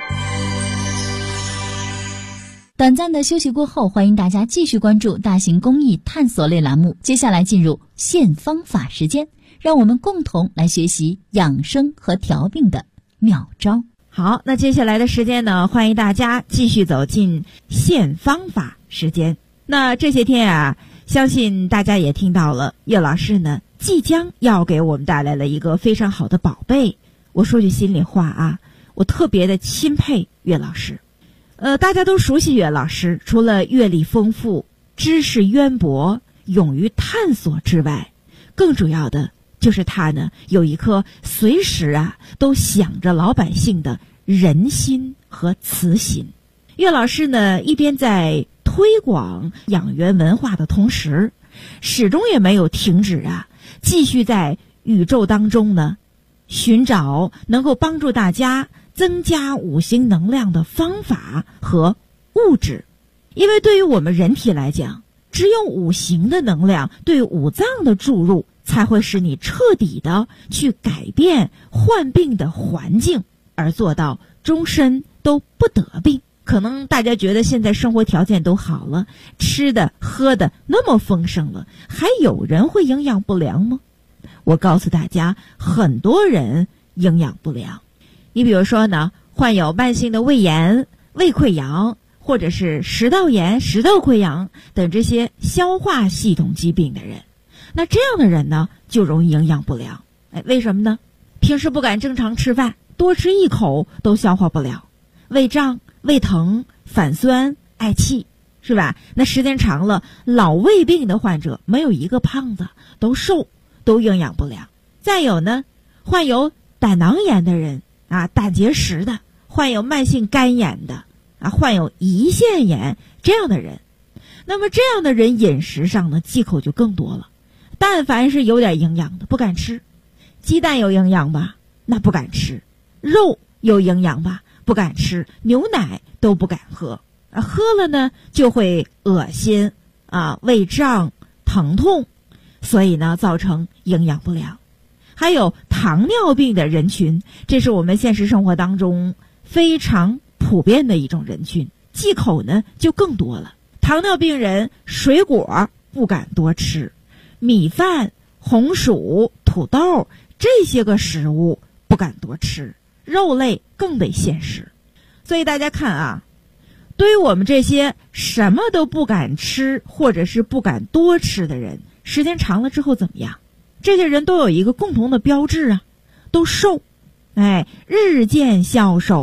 短暂的休息过后，欢迎大家继续关注大型公益探索类栏目。接下来进入现方法时间，让我们共同来学习养生和调病的妙招。 好，那接下来的时间呢，欢迎大家继续走进现方法时间。那这些天啊，相信大家也听到了，岳老师呢即将要给我们带来了一个非常好的宝贝。我说句心里话啊，我特别的钦佩岳老师。大家都熟悉岳老师，除了阅历丰富、知识渊博、勇于探索之外，更主要的就是他呢有一颗随时啊都想着老百姓的仁心和慈心。岳老师呢一边在推广养元文化的同时，始终也没有停止啊，继续在宇宙当中呢寻找能够帮助大家增加五行能量的方法和物质。因为对于我们人体来讲，只有五行的能量对五脏的注入，才会使你彻底的去改变患病的环境，而做到终身都不得病。可能大家觉得现在生活条件都好了，吃的喝的那么丰盛了，还有人会营养不良吗？我告诉大家，很多人营养不良。你比如说呢，患有慢性的胃炎、胃溃疡，或者是食道炎、食道溃疡等这些消化系统疾病的人，那这样的人呢就容易营养不良。为什么呢？平时不敢正常吃饭，多吃一口都消化不了，胃胀、胃疼、反酸、嗳气，是吧？那时间长了，老胃病的患者没有一个胖子，都瘦，都营养不良。再有呢，患有胆囊炎的人啊，胆结石的，患有慢性肝炎的啊，患有胰腺炎这样的人，那么这样的人饮食上呢忌口就更多了。但凡是有点营养的不敢吃，鸡蛋有营养吧，那不敢吃；肉有营养吧，不敢吃；牛奶都不敢喝，喝了呢就会恶心啊、胃胀、疼痛，所以呢造成营养不良。还有糖尿病的人群，这是我们现实生活当中非常普遍的一种人群，忌口呢就更多了。糖尿病人水果不敢多吃，米饭、红薯、土豆这些个食物不敢多吃，肉类更得限食。所以大家看啊，对于我们这些什么都不敢吃或者是不敢多吃的人，时间长了之后怎么样？这些人都有一个共同的标志啊，都瘦，日渐消瘦，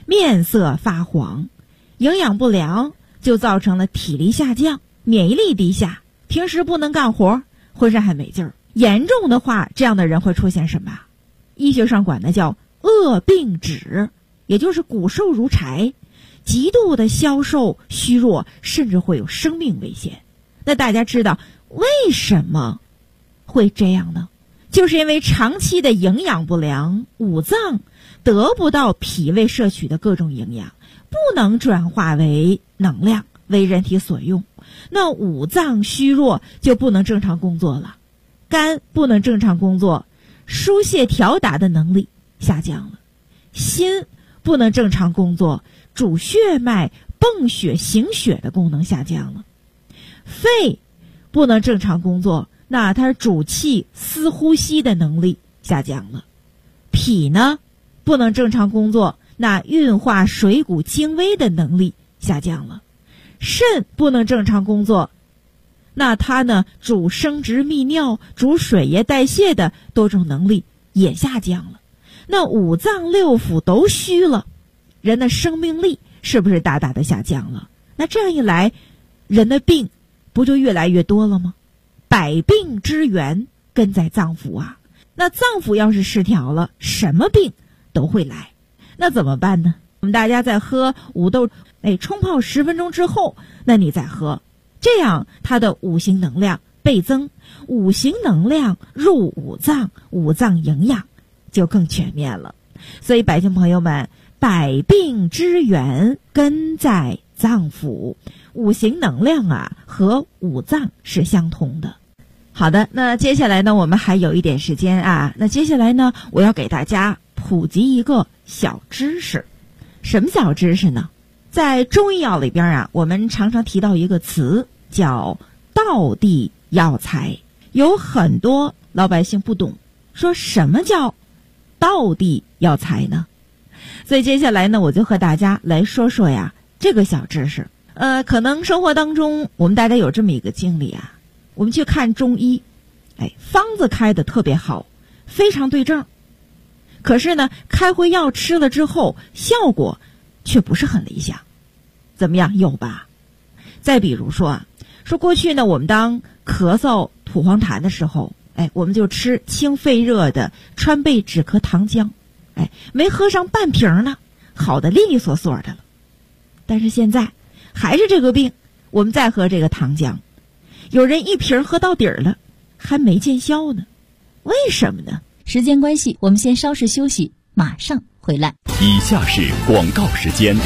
面色发黄，营养不良就造成了体力下降，免疫力低下，平时不能干活，浑身还没劲儿。严重的话，这样的人会出现什么？医学上管的叫饿病指，也就是骨瘦如柴，极度的消瘦虚弱，甚至会有生命危险。那大家知道为什么会这样呢？就是因为长期的营养不良，五脏得不到脾胃摄取的各种营养，不能转化为能量，为人体所用。那五脏虚弱就不能正常工作了，肝不能正常工作，疏泄调达的能力下降了，心不能正常工作，主血脉泵血行血的功能下降了，肺不能正常工作，那它主气司呼吸的能力下降了，脾呢不能正常工作，那运化水谷精微的能力下降了，肾不能正常工作，那它呢主生殖泌尿，主水液代谢的多种能力也下降了。那五脏六腑都虚了，人的生命力是不是大大的下降了？那这样一来，人的病不就越来越多了吗？百病之源根在脏腑啊，那脏腑要是失调了，什么病都会来。那怎么办呢？我们大家在喝五豆，冲泡10分钟之后，那你再喝，这样它的五行能量倍增，五行能量入五脏，五脏营养就更全面了。所以百姓朋友们，百病之源根在脏腑，五行能量啊和五脏是相通的。好的，那接下来呢，我们还有一点时间啊。那接下来呢，我要给大家普及一个小知识。什么小知识呢？在中医药里边啊，我们常常提到一个词叫道地药材，有很多老百姓不懂，说什么叫道地药材呢？所以接下来呢，我就和大家来说说呀这个小知识。可能生活当中我们大家有这么一个经历啊，我们去看中医，方子开的特别好，非常对症，可是呢开回药吃了之后效果却不是很理想。怎么样？有吧？再比如说过去呢我们当咳嗽吐黄痰的时候，我们就吃清肺热的川贝止咳糖浆，没喝上半瓶呢，好的利利索索的了。但是现在还是这个病，我们再喝这个糖浆，有人一瓶喝到底儿了，还没见效呢。为什么呢？ 时间关系，我们先稍事休息，马上回来。 以下是广告时间。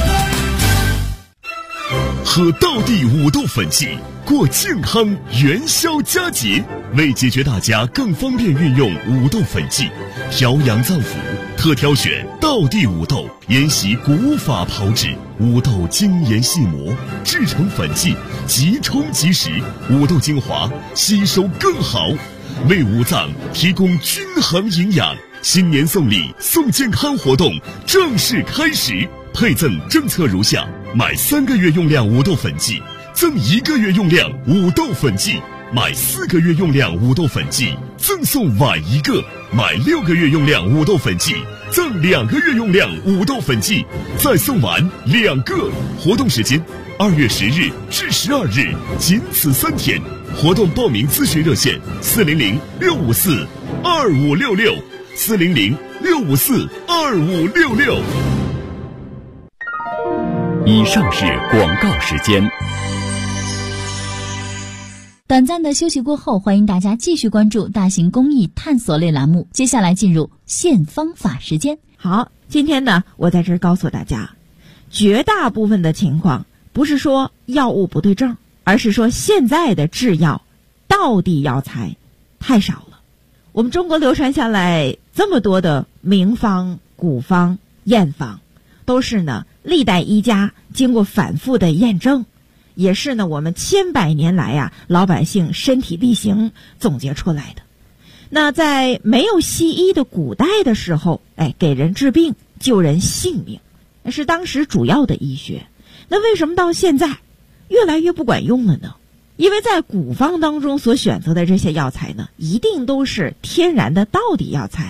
喝道地五豆粉剂，过健康元宵佳节。为解决大家更方便运用五豆粉剂，调养脏腑，特挑选道地五豆，沿袭古法炮制，五豆精研细磨，制成粉剂，即冲即食，五豆精华吸收更好，为五脏提供均衡营养。新年送礼送健康活动正式开始，配赠政策如下：买3个月用量五豆粉剂赠1个月用量五豆粉剂，买4个月用量五豆粉剂赠送碗1个，买6个月用量五豆粉剂赠2个月用量五豆粉剂，再送碗2个。活动时间2月10日至12日，仅此3天。活动报名咨询热线400-654-2566，400-654-2566。以上是广告时间。 短暂的休息过后，欢迎大家继续关注大型公益探索类栏目。接下来进入现方法时间。 好，今天呢，我在这儿告诉大家，绝大部分的情况不是说药物不对症，而是说现在的制药道地药材太少了。我们中国流传下来这么多的名方、古方、验方，都是呢历代医家经过反复的验证，也是呢我们千百年来老百姓身体力行总结出来的。那在没有西医的古代的时候，给人治病救人性命，那是当时主要的医学。那为什么到现在越来越不管用了呢？因为在古方当中所选择的这些药材呢，一定都是天然的道地药材，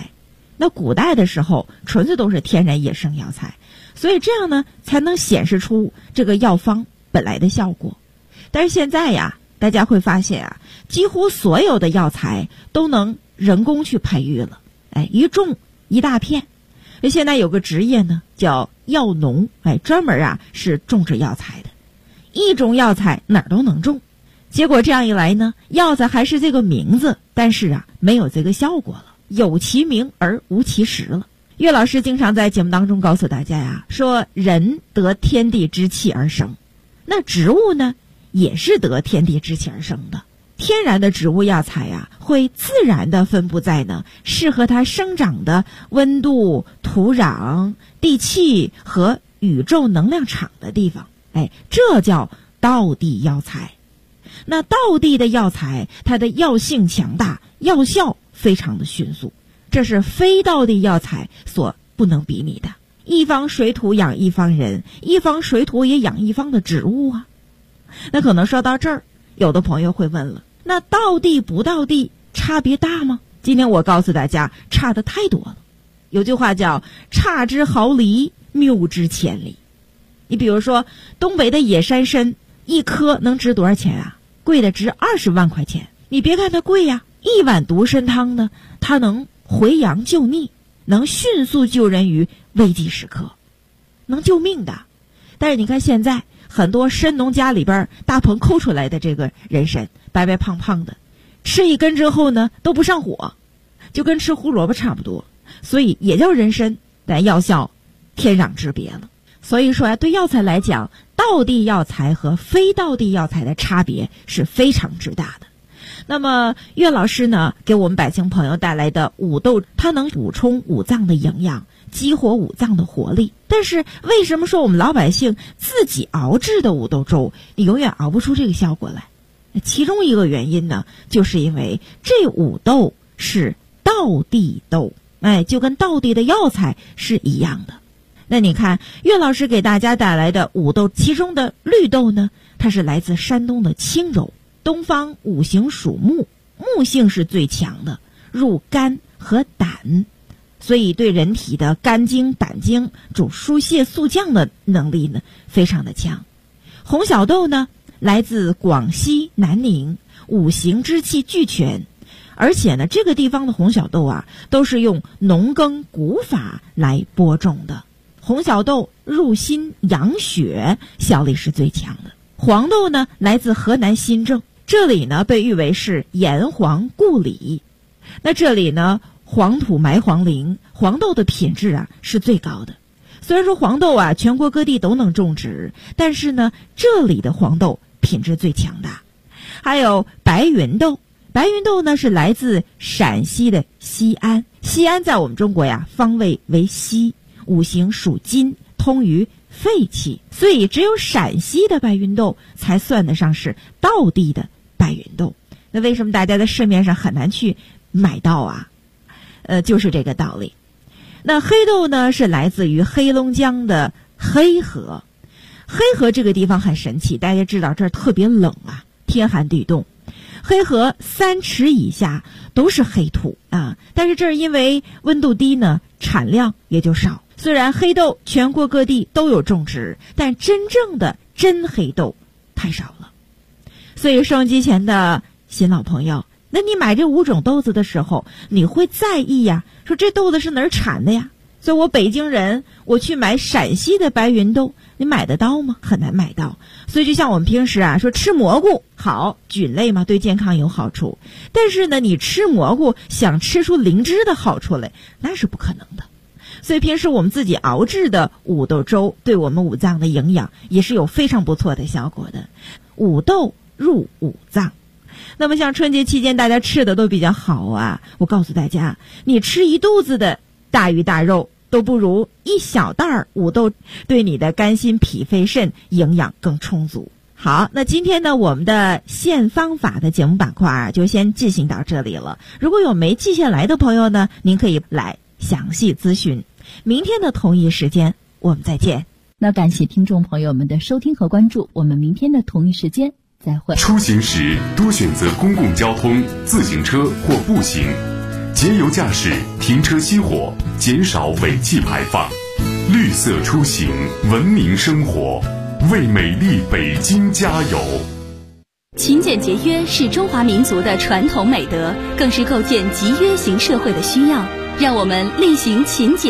那古代的时候纯粹都是天然野生药材，所以这样呢才能显示出这个药方本来的效果。但是现在呀，大家会发现啊，几乎所有的药材都能人工去培育了，一种一大片。现在有个职业呢叫药农，专门是种植药材的，一种药材哪儿都能种。结果这样一来呢，药材还是这个名字，但是没有这个效果了，有其名而无其实了。岳老师经常在节目当中告诉大家说人得天地之气而生，那植物呢也是得天地之气而生的。天然的植物药材会自然的分布在呢适合它生长的温度、土壤、地气和宇宙能量场的地方，这叫道地药材。那道地的药材，它的药性强大，药效非常的迅速，这是非道地药材所不能比拟的。一方水土养一方人，一方水土也养一方的植物啊。那可能说到这儿，有的朋友会问了，那道地不道地差别大吗？今天我告诉大家，差的太多了。有句话叫差之毫厘，谬之千里。你比如说东北的野山参，一颗能值多少钱啊？贵的值20万块钱。你别看它贵呀，一碗独参汤呢，它能回阳救逆，能迅速救人于危急时刻，能救命的。但是你看现在很多参农家里边大棚抠出来的这个人参，白白胖胖的，吃一根之后呢都不上火，就跟吃胡萝卜差不多，所以也叫人参，但药效天壤之别了。所以说对药材来讲，道地药材和非道地药材的差别是非常之大的。那么岳老师呢给我们百姓朋友带来的五豆，它能补充五脏的营养，激活五脏的活力。但是为什么说我们老百姓自己熬制的五豆粥你永远熬不出这个效果来？其中一个原因呢，就是因为这五豆是道地豆，就跟道地的药材是一样的。那你看岳老师给大家带来的五豆，其中的绿豆呢，它是来自山东的青州。东方五行属木，木性是最强的，入肝和胆，所以对人体的肝经、胆经主疏泄速降的能力呢非常的强。红小豆呢来自广西南宁，五行之气俱全，而且呢这个地方的红小豆都是用农耕古法来播种的。红小豆入心养血，效力是最强的。黄豆呢来自河南新郑，这里呢被誉为是炎黄故里。那这里呢黄土埋黄陵，黄豆的品质是最高的。虽然说黄豆全国各地都能种植，但是呢这里的黄豆品质最强大。还有白云豆，白云豆呢是来自陕西的西安，西安在我们中国方位为西，五行属金，通于肺气，所以只有陕西的白云豆才算得上是道地的白云豆。那为什么大家在市面上很难去买到就是这个道理。那黑豆呢是来自于黑龙江的黑河，黑河这个地方很神奇，大家知道这儿特别冷天寒地冻，黑河3尺以下都是黑土但是这儿因为温度低呢，产量也就少。虽然黑豆全国各地都有种植，但真正的真黑豆太少了。所以收音机前的新老朋友，那你买这5种豆子的时候，你会在意说这豆子是哪儿产的呀？所以我北京人，我去买陕西的白云豆，你买得到吗？很难买到。所以就像我们平时说吃蘑菇好，菌类嘛，对健康有好处。但是呢，你吃蘑菇想吃出灵芝的好处来，那是不可能的。所以平时我们自己熬制的五豆粥，对我们五脏的营养也是有非常不错的效果的。五豆入五脏。那么像春节期间大家吃的都比较好我告诉大家，你吃一肚子的大鱼大肉都不如一小袋五豆对你的肝心脾肺肾营养更充足。好，那今天呢我们的现方法的节目板块就先进行到这里了。如果有没记下来的朋友呢，您可以来详细咨询。明天的同一时间我们再见。 那感谢听众朋友们的收听和关注，我们明天的同一时间再会。 出行时多选择公共交通、自行车或步行， 节油驾驶，停车熄火，减少尾气排放。绿色出行，文明生活，为美丽北京加油。 勤俭节约是中华民族的传统美德，更是构建集约型社会的需要。让我们力行勤俭